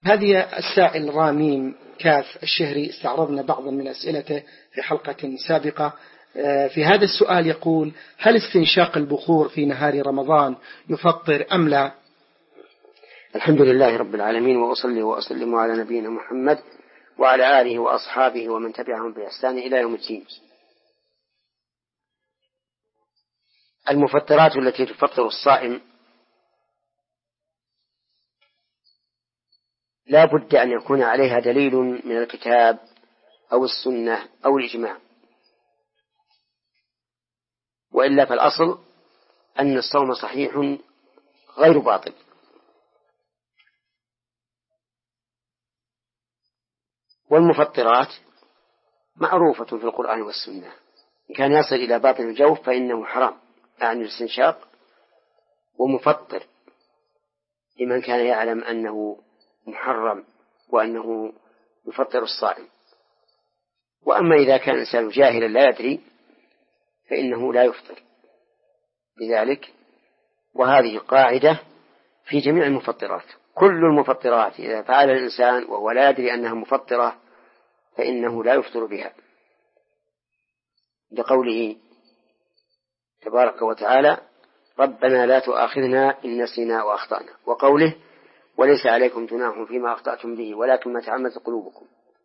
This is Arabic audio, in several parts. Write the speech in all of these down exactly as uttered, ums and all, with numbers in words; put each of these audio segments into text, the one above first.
هذه السائل راميم كاف الشهري، استعرضنا بعضا من أسئلته في حلقة سابقة. في هذا السؤال يقول: هل استنشاق البخور في نهار رمضان يفطر أم لا؟ الحمد لله رب العالمين، وأصلي وأسلم على نبينا محمد وعلى آله وأصحابه ومن تبعهم بإحسان إلى يوم الدين. المفطرات التي تفطر الصائم لا بد أن يكون عليها دليل من الكتاب أو السنة أو الإجماع، وإلا فالأصل أن الصوم صحيح غير باطل. والمفطرات معروفة في القرآن والسنة، إن كان يصل إلى باطن الجوف فإنه حرام، يعني الاستنشاق، ومفطر لمن كان يعلم أنه محرم وأنه يفطر الصائم. وأما إذا كان الإنسان جاهلا لا يدري فإنه لا يفطر لذلك. وهذه قاعدة في جميع المفطرات، كل المفطرات إذا فعل الإنسان وهو لا يدري أنها مفطرة فإنه لا يفطر بها، لقوله تبارك وتعالى: ربنا لا تؤاخذنا إن نسينا وأخطأنا، وقوله: وليس عليكم جناح فيما أخطأتم به ولكن ما تعمدت قلوبكم.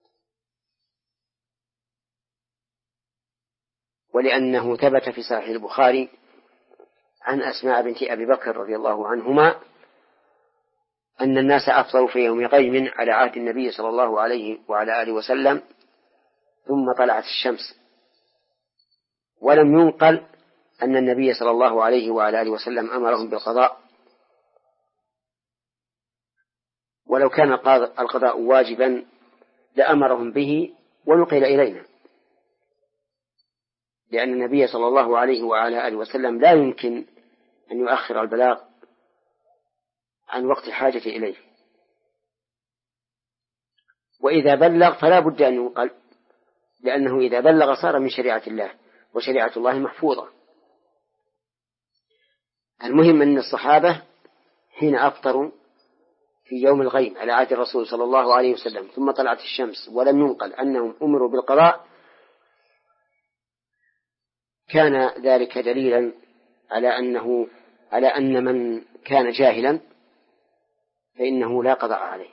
ولأنه ثبت في صحيح البخاري عن أسماء بنت أبي بكر رضي الله عنهما أن الناس أفطروا في يوم غيم على عهد النبي صلى الله عليه وعلى آله وسلم، ثم طلعت الشمس، ولم ينقل أن النبي صلى الله عليه وعلى آله وسلم أمرهم بالقضاء، ولو كان القضاء واجبا لأمرهم به ونقل إلينا، لأن النبي صلى الله عليه وعلى آله وسلم لا يمكن أن يؤخر البلاغ عن وقت الحاجة إليه، وإذا بلغ فلا بد أن ينقل، لأنه إذا بلغ صار من شريعة الله، وشريعة الله محفوظة. المهم أن الصحابة حين أفطروا في يوم الغيم على عهد الرسول صلى الله عليه وسلم ثم طلعت الشمس ولم ينقل أنهم أمروا بالقضاء، كان ذلك دليلا على أنه على أن من كان جاهلا فإنه لا قضاء عليه.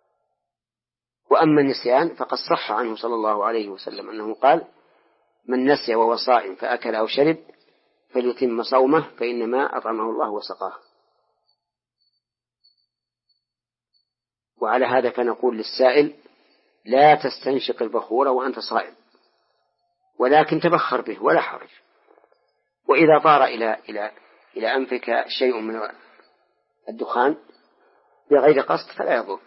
وأما النسيان فقد صح عنه صلى الله عليه وسلم أنه قال: من نسي وهو صائم فأكل أو شرب فليتم صومه فإنما أطعمه الله وسقاه. وعلى هذا فنقول للسائل: لا تستنشق البخور وأنت صائم، ولكن تبخر به ولا حرج. وإذا طار إلى إلى إلى أنفك شيء من الدخان بغير قصد فلا يضر.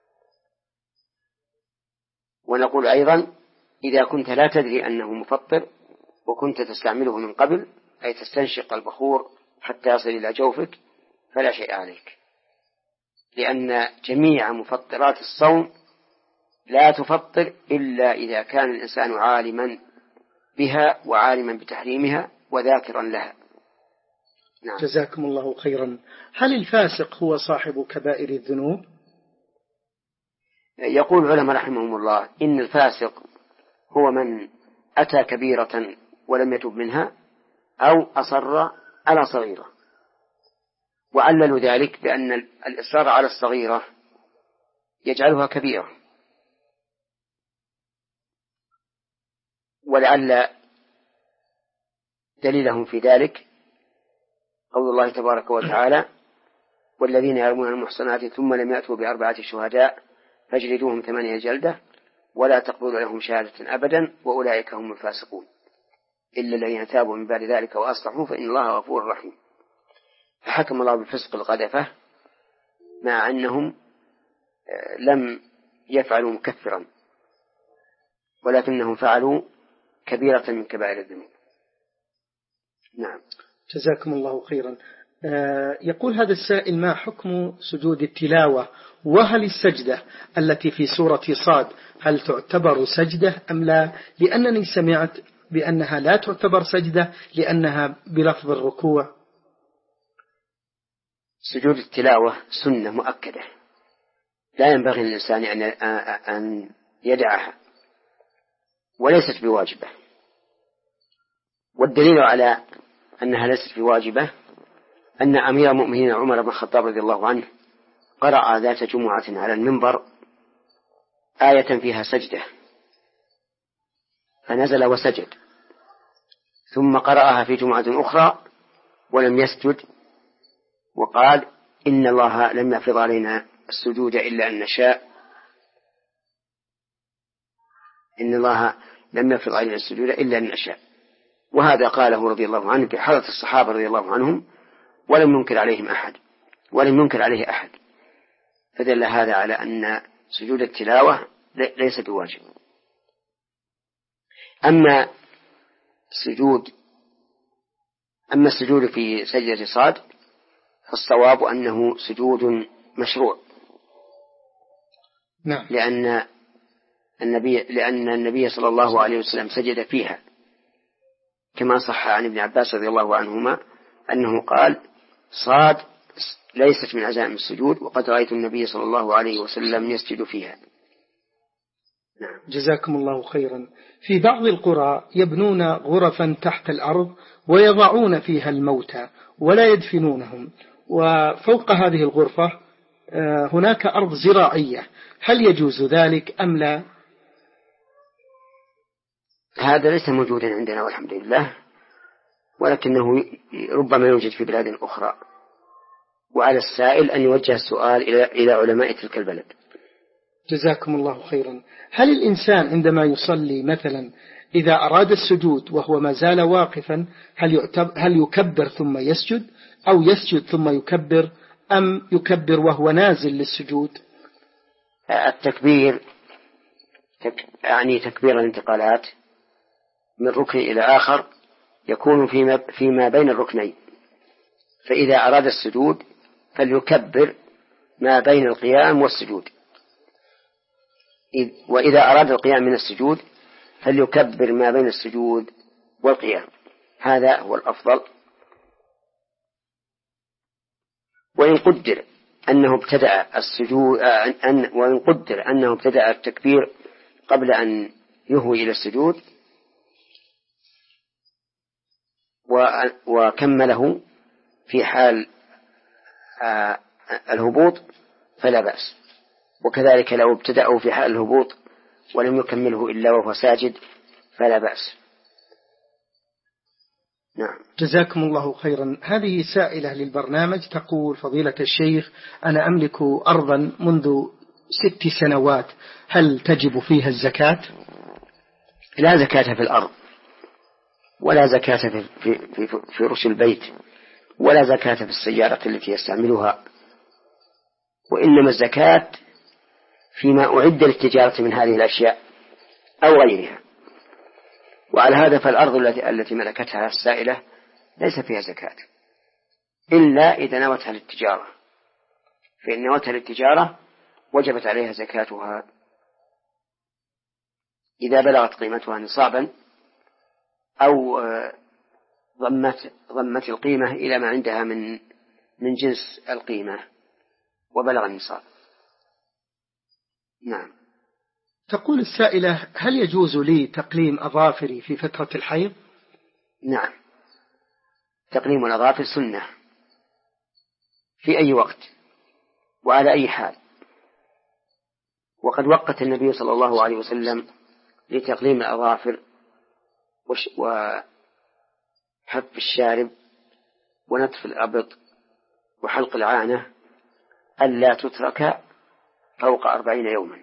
ونقول أيضا: إذا كنت لا تدري أنه مفطر وكنت تستعمله من قبل، أي تستنشق البخور حتى يصل إلى جوفك، فلا شيء عليك، لأن جميع مفطرات الصوم لا تفطر إلا إذا كان الإنسان عالما بها وعالما بتحريمها وذاكرا لها. نعم. جزاكم الله خيرا. هل الفاسق هو صاحب كبائر الذنوب؟ يقول العلماء رحمهم الله: إن الفاسق هو من أتى كبيرة ولم يتب منها أو أصر على صغيرة، وعللوا ذلك بأن الإصرار على الصغيرة يجعلها كبيرة. ولعل دليلهم في ذلك قول الله تبارك وتعالى: والذين يرمون المحصنات ثم لم يأتوا بأربعة شهداء فاجلدوهم ثمانية جلدة ولا تقبلوا لهم شهادة أبدا وأولئك هم الفاسقون إلا الذين تابوا من بعد ذلك وأصلحوا فإن الله غفور رحيم. فحكم الله بالفسق القذفة مع أنهم لم يفعلوا مكفرا، ولكنهم فعلوا كبيرة من كبائر الذنوب. نعم. جزاكم الله خيرا. يقول هذا السائل: ما حكم سجود التلاوة؟ وهل السجدة التي في سورة صاد هل تعتبر سجدة أم لا؟ لأنني سمعت بأنها لا تعتبر سجدة لأنها بلفظ الركوع. سجود التلاوة سنة مؤكدة لا ينبغي للإنسان أن يدعها، وليست بواجبة. والدليل على أنها ليست بواجبة أن أمير المؤمنين عمر بن الخطاب رضي الله عنه قرأ ذات جمعة على المنبر آية فيها سجدة فنزل وسجد، ثم قرأها في جمعة أخرى ولم يسجد، وقال إن الله لم يفرض علينا السجود إلا أن نشاء إن الله لم يفرض علينا السجود إلا أن نشاء. وهذا قاله رضي الله عنه بحضرة الصحابة رضي الله عنهم، ولم ينكر عليهم أحد ولم ينكر عليه أحد، فدل هذا على أن سجود التلاوة ليس بواجب. أما السجود أما السجود في سجدة صاد فالصواب أنه سجود مشروع. نعم. لأن النبي لأن النبي صلى الله عليه وسلم سجد فيها، كما صح عن ابن عباس رضي الله عنهما أنه قال صاد ليست من عزائم السجود، وقد رأيت النبي صلى الله عليه وسلم يسجد فيها. نعم. جزاكم الله خيرا. في بعض القرى يبنون غرفا تحت الأرض ويضعون فيها الموتى ولا يدفنونهم، وفوق هذه الغرفة هناك أرض زراعية، هل يجوز ذلك أم لا؟ هذا ليس موجودا عندنا والحمد لله، ولكنه ربما يوجد في بلاد أخرى، وعلى السائل أن يوجه السؤال إلى إلى علماء تلك البلد. جزاكم الله خيرا. هل الإنسان عندما يصلي مثلا إذا أراد السجود وهو ما زال واقفا هل هل يكبر ثم يسجد، أو يسجد ثم يكبر، أم يكبر وهو نازل للسجود؟ التكبير يعني تكبير الانتقالات من ركن إلى آخر يكون فيما, فيما بين الركنين، فإذا أراد السجود فليكبر ما بين القيام والسجود، وإذا أراد القيام من السجود فليكبر ما بين السجود والقيام، هذا هو الأفضل. وإن قدر أنه ابتدأ السجود أن وإن قدر أنه ابتدأ التكبير قبل أن يهوي إلى السجود وكمله في حال الهبوط فلا بأس، وكذلك لو ابتدأه في حال الهبوط ولم يكمله إلا وهو ساجد فلا بأس. نعم. جزاكم الله خيرا. هذه سائلة للبرنامج تقول: فضيلة الشيخ، أنا أملك أرضا منذ ست سنوات، هل تجب فيها الزكاة؟ لا زكاة في الأرض، ولا زكاة في, في, في, في رش البيت، ولا زكاة في السيارة التي يستعملها، وإنما الزكاة فيما أعد للتجارة من هذه الأشياء أو غيرها. وعلى هذا فالأرض التي التي ملكتها السائلة ليس فيها زكاة إلا إذا نوتها للتجارة، فإن نوتها للتجارة وجبت عليها زكاتها إذا بلغت قيمتها نصابا أو ضمت ضمت القيمة إلى ما عندها من من جنس القيمة وبلغ النصاب. نعم. تقول السائلة: هل يجوز لي تقليم أظافري في فترة الحيض؟ نعم، تقليم الأظافر سنة في أي وقت وعلى أي حال، وقد وقت النبي صلى الله عليه وسلم لتقليم الأظافر وحف الشارب ونتف الأبط وحلق العانة ألا تترك فوق أربعين يوما.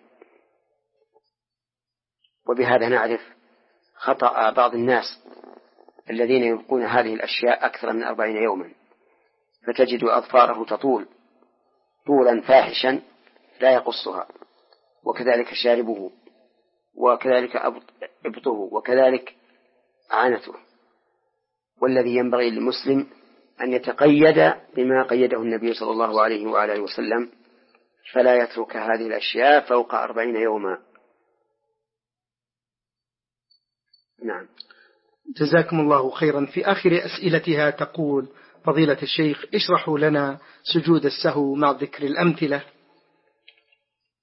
وبهذا نعرف خطأ بعض الناس الذين يبقون هذه الأشياء أكثر من أربعين يوما، فتجد أظفاره تطول طولا فاحشا لا يقصها، وكذلك شاربه، وكذلك إبطه، وكذلك عانته. والذي ينبغي للمسلم أن يتقيد بما قيده النبي صلى الله عليه وآله وسلم، فلا يترك هذه الأشياء فوق أربعين يوما. نعم. جزاكم الله خيرا. في آخر أسئلتها تقول: فضيلة الشيخ، اشرحوا لنا سجود السهو مع ذكر الأمثلة.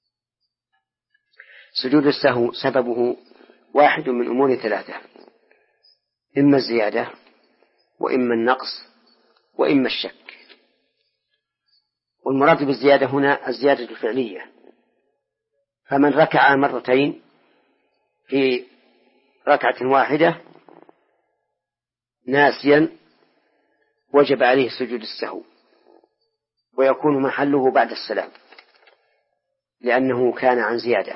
سجود السهو سببه واحد من أمور ثلاثة: إما الزيادة، وإما النقص، وإما الشك. والمراد بالزيادة هنا الزيادة الفعلية، فمن ركع مرتين في ركعة واحدة ناسيا وجب عليه سجود السهو، ويكون محله بعد السلام لأنه كان عن زيادة.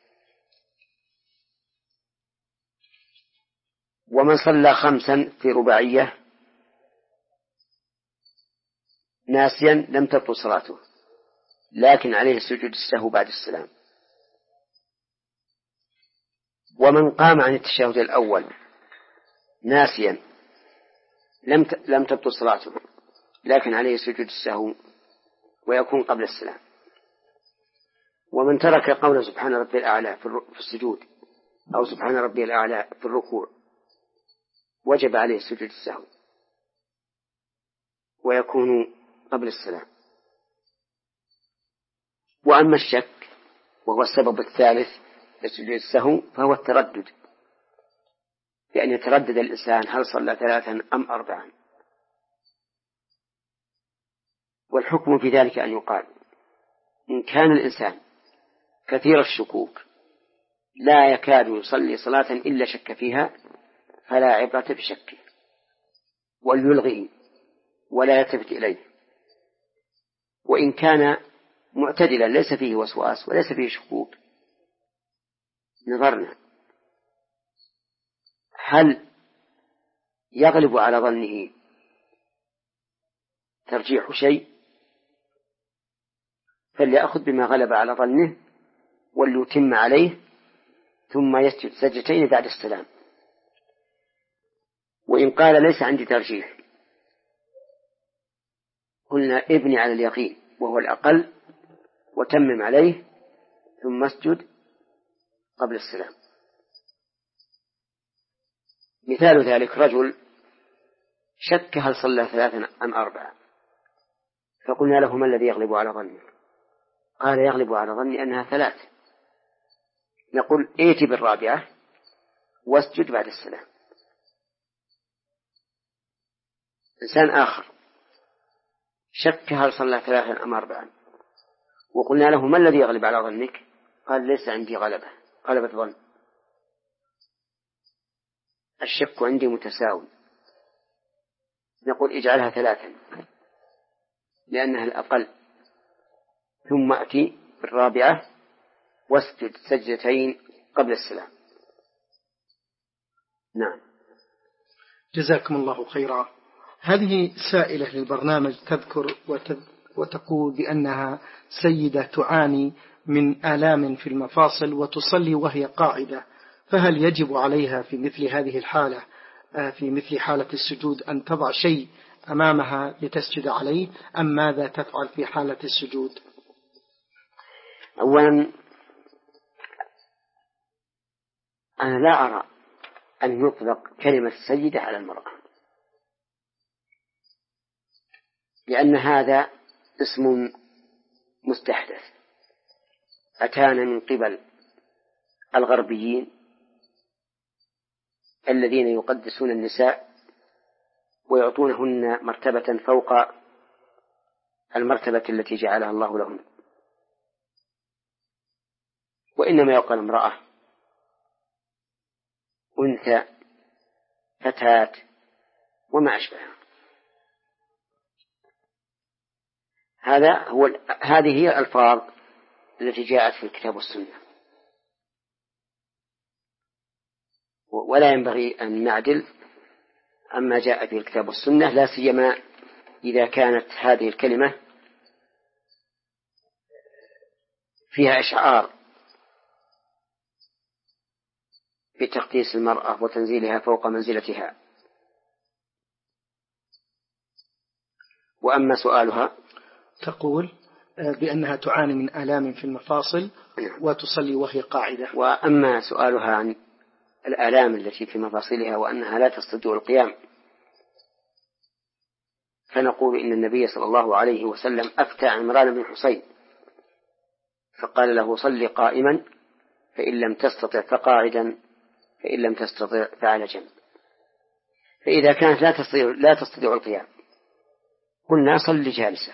ومن صلى خمسا في رباعية ناسيا لم تبطل صلاته، لكن عليه سجود السهو بعد السلام. ومن قام عن التشهد الأول ناسيا لم لم تبطل صلاته، لكن عليه سجود السهو ويكون قبل السلام. ومن ترك قول سبحان ربي الأعلى في السجود أو سبحان ربي الأعلى في الركوع وجب عليه سجود السهو ويكون قبل السلام. وأما الشك وهو السبب الثالث لسجود السهو فهو التردد، بأن يتردد الإنسان هل صلى ثلاثا أم أربعا. والحكم في ذلك أن يقال: إن كان الإنسان كثير الشكوك لا يكاد يصلي صلاة إلا شك فيها فلا عبرة بشكه، وليلغي ولا يلتفت إليه. وإن كان معتدلا ليس فيه وسواس وليس فيه شكوك نظرنا هل يغلب على ظنه ترجيح شيء، فليأخذ بما غلب على ظنه وليتم عليه ثم يسجد سجدتين بعد السلام. وإن قال ليس عندي ترجيح قلنا ابني على اليقين وهو الأقل وتمم عليه ثم اسجد قبل السلام. مثال ذلك: رجل شك هل صلى ثلاثا أم أربعة، فقلنا له: ما الذي يغلب على ظنك؟ قال: يغلب على ظني أنها ثلاث. نقول: ائت بالرابعة واسجد بعد السلام. إنسان آخر شك هل صلى ثلاثا أم أربعا، وقلنا له: ما الذي يغلب على ظنك؟ قال: ليس عندي غلبة غلبة ظن، الشك عندي متساوي. نقول: اجعلها ثلاثا لأنها الأقل، ثم أتي بالرابعة واسجد سجدتين قبل السلام. نعم. جزاكم الله خيرا. هذه سائلة للبرنامج تذكر وتقول بأنها سيدة تعاني من آلام في المفاصل وتصلي وهي قاعدة، فهل يجب عليها في مثل هذه الحالة في مثل حالة السجود أن تضع شيء أمامها لتسجد عليه، أم ماذا تفعل في حالة السجود؟ أولا أنا لا أرى أن يطلق كلمة سيدة على المرأة، لأن هذا اسم مستحدث أتانا من قبل الغربيين الذين يقدسون النساء ويعطونهن مرتبة فوق المرتبة التي جعلها الله لهن، وإنما يقال امرأة، أنثى، فتاة، وما أشبهها. هذا هو هذه هي الألفاظ التي جاءت في الكتاب والسنة، ولا ينبغي أن نعدل عما جاء في الكتاب والسنة، لا سيما إذا كانت هذه الكلمة فيها إشعار بتقديس المرأة وتنزيلها فوق منزلتها. وأما سؤالها تقول بأنها تعاني من آلام في المفاصل وتصلي وهي قاعدة. وأما سؤالها عن الآلام التي في مفاصلها وأنها لا تستطيع القيام، فنقول إن النبي صلى الله عليه وسلم أفتى عمران بن حسين فقال له: صل قائما فإن لم تستطع فقاعدا، فإن لم تستطع فعلى جنب. فإذا كانت لا تستطيع لا تستطيع القيام قلنا صل جالسة،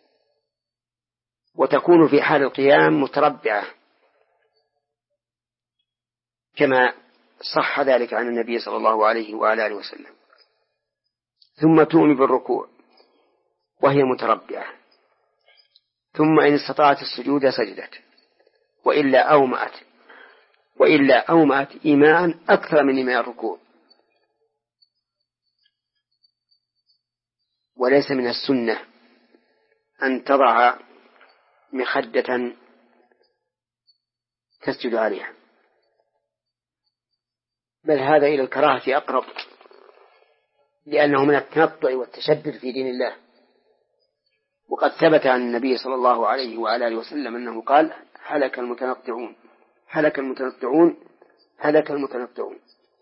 وتكون في حال القيام متربعة كما صح ذلك عن النبي صلى الله عليه وعلى آله وسلم، ثم تؤمن بالركوع وهي متربعة، ثم إن استطاعت السجود سجدت، وإلا أومأت وإلا أومأت إيماء أكثر من إيماء الركوع. وليس من السنة أن تضع مخدة تسجد عليها، بل هذا إلى الكراهة أقرب، لأنه من التنطع والتشدد في دين الله. وقد ثبت عن النبي صلى الله عليه وعلى آله وسلم أنه قال: هلك المتنطعون هلك المتنطعون هلك المتنطعون.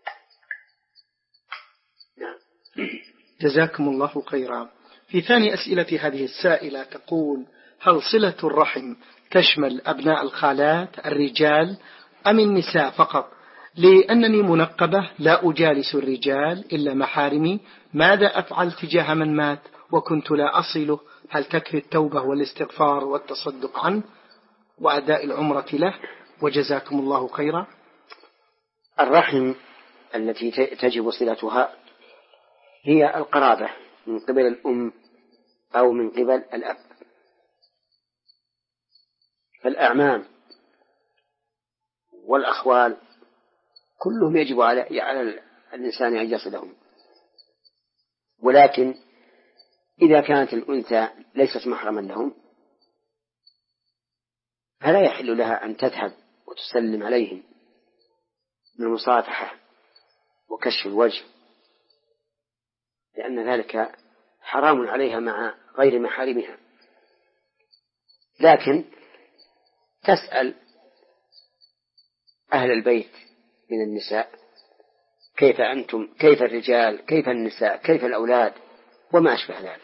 نعم. جزاكم الله خيرا. في ثاني أسئلة هذه السائلة تقول: هل صلة الرحم تشمل أبناء الخالات الرجال أم النساء فقط؟ لأنني منقبة لا أجالس الرجال إلا محارمي، ماذا أفعل تجاه من مات وكنت لا أصله؟ هل تكفي التوبة والاستغفار والتصدق عنه وأداء العمرة له؟ وجزاكم الله خيرا. الرحم التي تجب صلتها هي القرابة من قبل الأم أو من قبل الأب، فالأعمام والأخوال كلهم يجب على على الإنسان أن يصلهم. ولكن إذا كانت الأنثى ليست محرما لهم فلا يحل لها أن تذهب وتسلم عليهم من المصافحة وكشف الوجه، لأن ذلك حرام عليها مع غير محارمها. لكن تسأل أهل البيت من النساء: كيف أنتم؟ كيف الرجال؟ كيف النساء؟ كيف الأولاد؟ وما أشبه ذلك.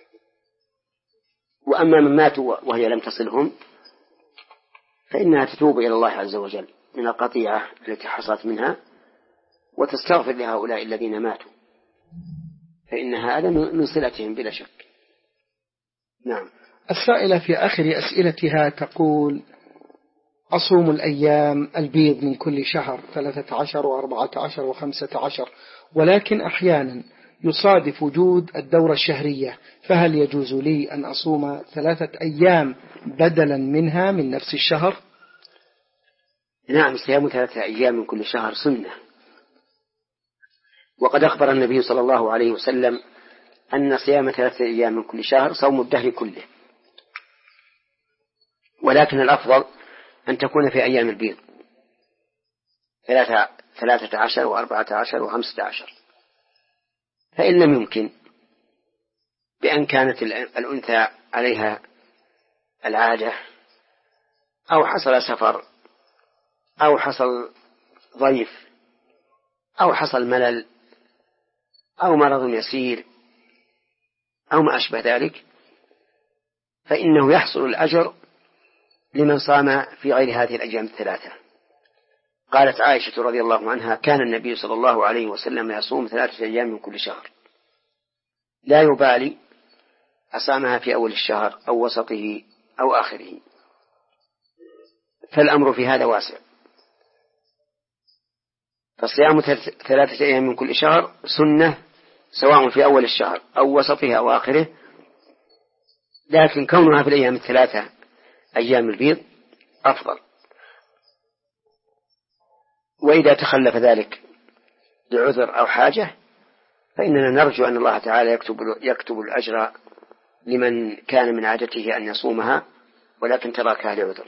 وأما من ماتوا وهي لم تصلهم فإنها تتوب إلى الله عز وجل من القطيعة التي حصلت منها وتستغفر لهؤلاء الذين ماتوا، فإن هذا من صلتهم بلا شك. نعم. السائلة في آخر أسئلتها تقول: أصوم الأيام البيض من كل شهر ثلاثة عشر وأربعة عشر وخمسة عشر، ولكن أحيانا يصادف وجود الدورة الشهرية، فهل يجوز لي أن أصوم ثلاثة أيام بدلا منها من نفس الشهر؟ نعم، صيام ثلاثة أيام من كل شهر سنة، وقد أخبر النبي صلى الله عليه وسلم أن صيام ثلاثة أيام من كل شهر صوم الدهر كله، ولكن الأفضل أن تكون في أيام البيض ثلاثة, ثلاثة عشر وأربعة عشر وخمسة عشر. فإن لم يمكن بأن كانت الأنثى عليها العادة أو حصل سفر أو حصل ضيف أو حصل ملل أو مرض يسير أو ما أشبه ذلك، فإنه يحصل الأجر لمن صام في غير هذه الأيام الثلاثة. قالت عائشة رضي الله عنها: كان النبي صلى الله عليه وسلم يصوم ثلاثة أيام من كل شهر، لا يبالي أصامها في أول الشهر أو وسطه أو آخره، فالأمر في هذا واسع. فصيام ثلاثة أيام من كل شهر سنة سواء في أول الشهر أو وسطه أو آخره، لكن كونها في الأيام الثلاثة أيام البيض أفضل. وإذا تخلف ذلك لعذر أو حاجة فإننا نرجو أن الله تعالى يكتب, يكتب الأجر لمن كان من عادته أن يصومها ولكن تركها لعذر.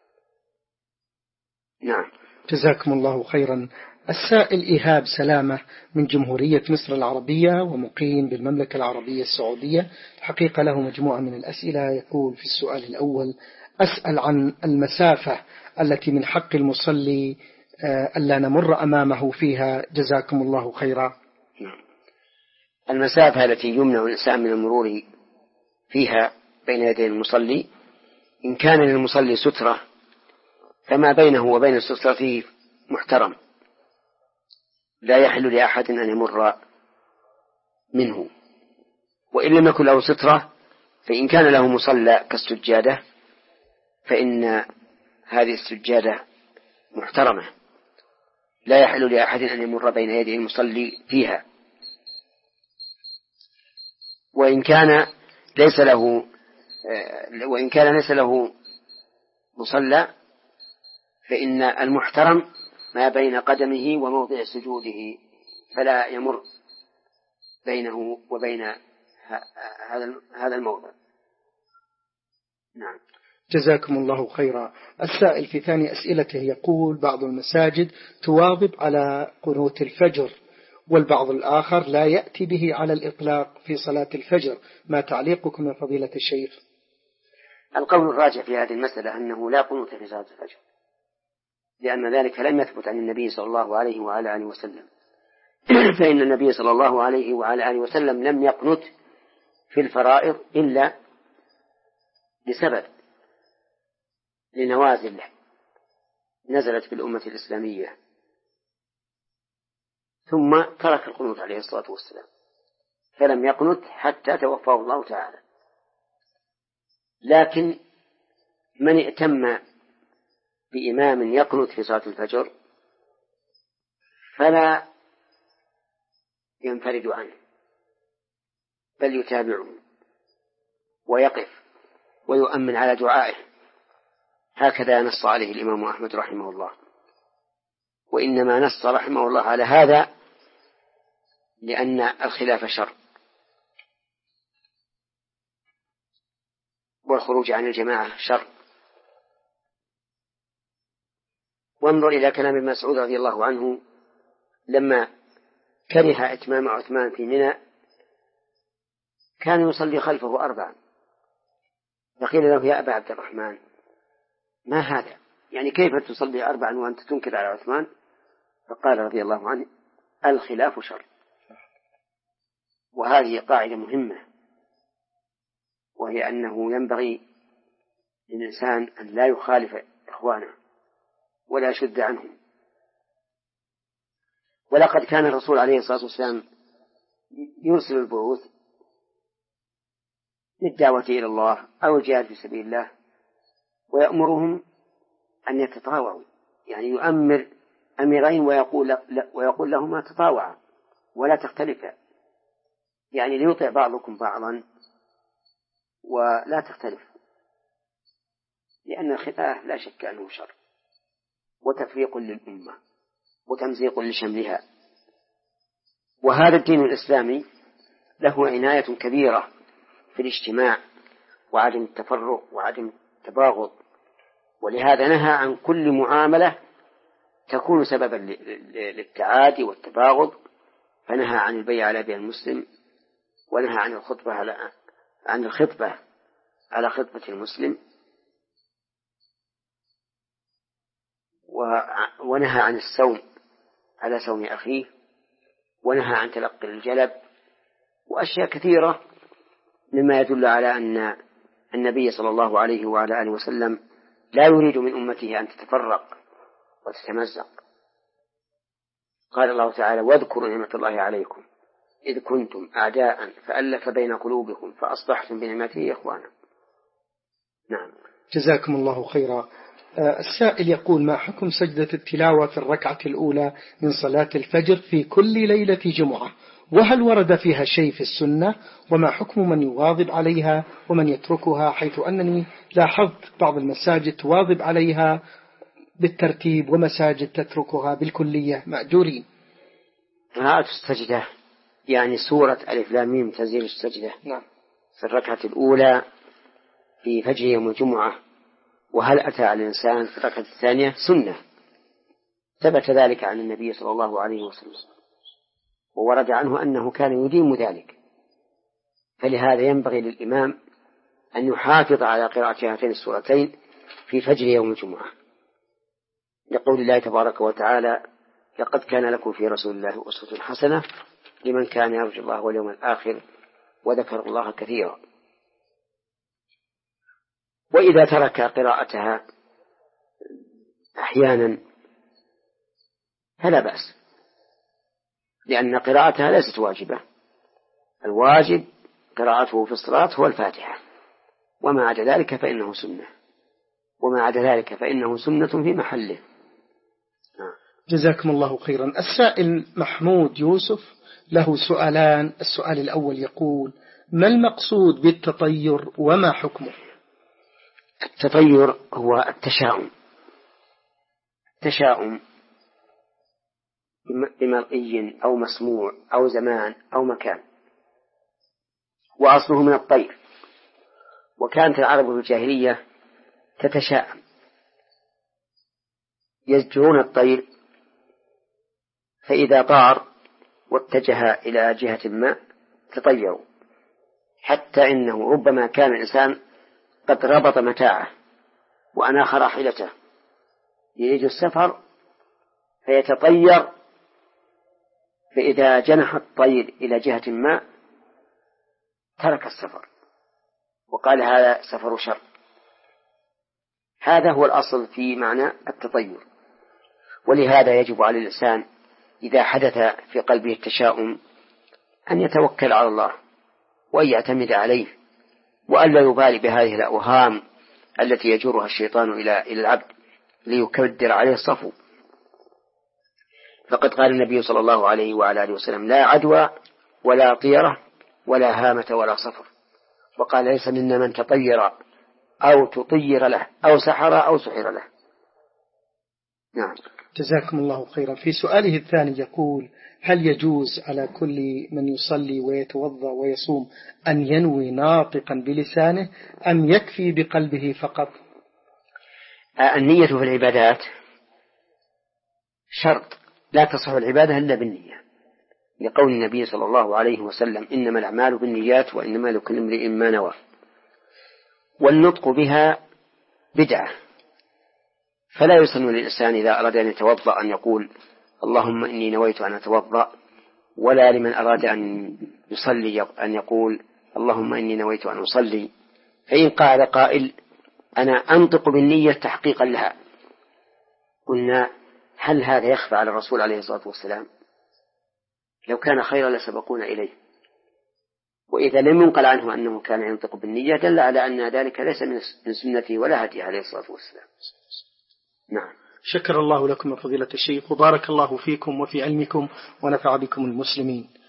نعم. جزاكم الله خيرا. السائل إيهاب سلامة من جمهورية مصر العربية ومقيم بالمملكة العربية السعودية، الحقيقة له مجموعة من الأسئلة. يقول في السؤال الأول: أسأل عن المسافة التي من حق المصلي ألا نمر أمامه فيها، جزاكم الله خيرا. المسافة التي يمنع الإنسان من المرور فيها بين يدي المصلي، إن كان للمصلي سترة فما بينه وبين السترة محترم، لا يحل لأحد أن يمر منه. وإن لم يكن له سترة فإن كان له مصلى كالسجادة فإن هذه السجادة محترمة، لا يحل لأحد أن يمر بين يدي المصلي فيها. وإن كان ليس له وإن كان ليس له مصلى فإن المحترم ما بين قدمه وموضع سجوده، فلا يمر بينه وبين هذا الموضع. نعم. جزاكم الله خيرا. السائل في ثاني أسئلته يقول: بعض المساجد تواظب على قنوت الفجر، والبعض الآخر لا يأتي به على الإطلاق في صلاة الفجر، ما تعليقكم يا فضيلة الشيخ؟ القول الراجح في هذه المسألة أنه لا قنوت في صلاة الفجر، لأن ذلك لم يثبت عن النبي صلى الله عليه وعلى آله وسلم. فإن النبي صلى الله عليه وعلى آله وسلم لم يقنت في الفرائض إلا لسبب، لنوازل نزلت في الأمة الإسلامية، ثم ترك القنوت عليه الصلاة والسلام، فلم يقنت حتى توفاه الله تعالى. لكن من ائتم بإمام يقنت في صلاة الفجر فلا ينفرد عنه، بل يتابعه ويقف ويؤمن على دعائه، هكذا نص عليه الإمام أحمد رحمه الله. وإنما نص رحمه الله على هذا لأن الخلاف شر، والخروج عن الجماعة شر. وانظر إلى كلام ابن مسعود رضي الله عنه لما كره إتمام عثمان في منى كان يصلي خلفه أربعا، فقيل له: يا أبا عبد الرحمن، ما هذا؟ يعني كيف تصلي أربعا وأنت تنكر على عثمان؟ فقال رضي الله عنه: الخلاف شر. وهذه قاعدة مهمة، وهي أنه ينبغي للإنسان أن لا يخالف إخوانه ولا يشد عنهم. ولقد كان الرسول عليه الصلاة والسلام يرسل البعوث للدعوة إلى الله أو الجهاد في سبيل الله، ويأمرهم أن يتطاوعوا، يعني يؤمر أميرين ويقول, ويقول لهما تطاوعا ولا تختلفا، يعني ليطع بعضكم بعضا ولا تختلف، لأن الخلاف لا شك أنه شر وتفريق للأمة وتمزيق لشملها. وهذا الدين الإسلامي له عناية كبيرة في الاجتماع وعدم التفرق وعدم التباغض، ولهذا نهى عن كل معاملة تكون سببا للتعادي والتباغض، فنهى عن البيع على بيع المسلم، ونهى عن الخطبة على عن الخطبة على خطبة المسلم، ونهى عن السوم على سوم أخيه، ونهى عن تلقي الجلب، وأشياء كثيرة مما يدل على أن النبي صلى الله عليه وعلى آله وسلم لا يريد من أمته أن تتفرق وتتمزق. قال الله تعالى: واذكروا نعمة الله عليكم إذ كنتم أعداء فألف بين قلوبكم فأصبحتم بنعمته إخوانا. نعم. جزاكم الله خيرا. السائل يقول: ما حكم سجدة التلاوة في الركعة الأولى من صلاة الفجر في كل ليلة جمعة؟ وهل ورد فيها شيء في السنة؟ وما حكم من يواظب عليها ومن يتركها، حيث أنني لاحظت بعض المساجد تواظب عليها بالترتيب ومساجد تتركها بالكلية مأجورين؟ قراءة السجدة يعني سورة ألف لام ميم تنزيل السجدة نعم. في الركعة الأولى في فجر يوم الجمعة، وهل أتى على الإنسان في الركعة الثانية سنة، ثبت ذلك عن النبي صلى الله عليه وسلم، وورد عنه أنه كان يديم ذلك. فلهذا ينبغي للإمام أن يحافظ على قراءة هاتين السورتين في فجر يوم الجمعة، لقول الله تبارك وتعالى: لقد كان لكم في رسول الله أسوة حسنة لمن كان يرجو الله واليوم الآخر وذكر الله كثيرا. وإذا ترك قراءتها أحيانا فلا بأس، لأن قراءتها ليست واجبة. الواجب قراءته في الصلاة هو الفاتحة، وما عدا ذلك فإنه سنة، وما عدا ذلك فإنه سنة في محله. جزاكم الله خيرا. السائل محمود يوسف له سؤالان. السؤال الأول يقول: ما المقصود بالتطير وما حكمه؟ التطير هو التشاؤم، تشاؤم بمرئي أو مسموع أو زمان أو مكان، وأصله من الطير. وكانت العرب في الجاهلية تتشاءم، يزجرون الطير، فإذا طار واتجه إلى جهة ما تطيروا، حتى إنه ربما كان الإنسان قد ربط متاعه وأناخ راحلته يريد السفر فيتطير، فإذا جنح الطير إلى جهة ما ترك السفر وقال هذا سفر شر. هذا هو الأصل في معنى التطير. ولهذا يجب على الإنسان إذا حدث في قلبه التشاؤم أن يتوكل على الله وأن يعتمد عليه، وأن لا يبالي بهذه الأوهام التي يجرها الشيطان إلى إلى العبد ليكدر عليه الصفو. فقد قال النبي صلى الله عليه وعلى آله وسلم: لا عدوى ولا طيرة ولا هامة ولا صفر. وقال: ليس منا من تطير أو تطير له أو سحر أو سحر له. نعم. جزاكم الله خيرا. في سؤاله الثاني يقول: هل يجوز على كل من يصلي ويتوضأ ويصوم أن ينوي ناطقا بلسانه أم يكفي بقلبه فقط؟ النية في العبادات شرط، لا تصح العبادة إلا بالنية، لقول النبي صلى الله عليه وسلم: إنما الأعمال بالنيات وإنما لكل امرئ ما نوى. والنطق بها بدعة، فلا يسن للإنسان إذا أراد أن يتوضأ أن يقول: اللهم إني نويت أن أتوضأ، ولا لمن أراد أن يصلي أن يقول: اللهم إني نويت أن أصلي. فإن قال قائل: أنا أنطق بالنية تحقيقا لها، قلنا: هل هذا يخفى على الرسول عليه الصلاة والسلام؟ لو كان خيرا لسبقونا إليه. وإذا لم ينقل عنه أنه كان ينطق بالنية دل على أن ذلك ليس من سنته ولا هدي عليه الصلاة والسلام. نعم. شكر الله لكم فضيلة الشيخ، وبارك الله فيكم وفي علمكم ونفع بكم المسلمين.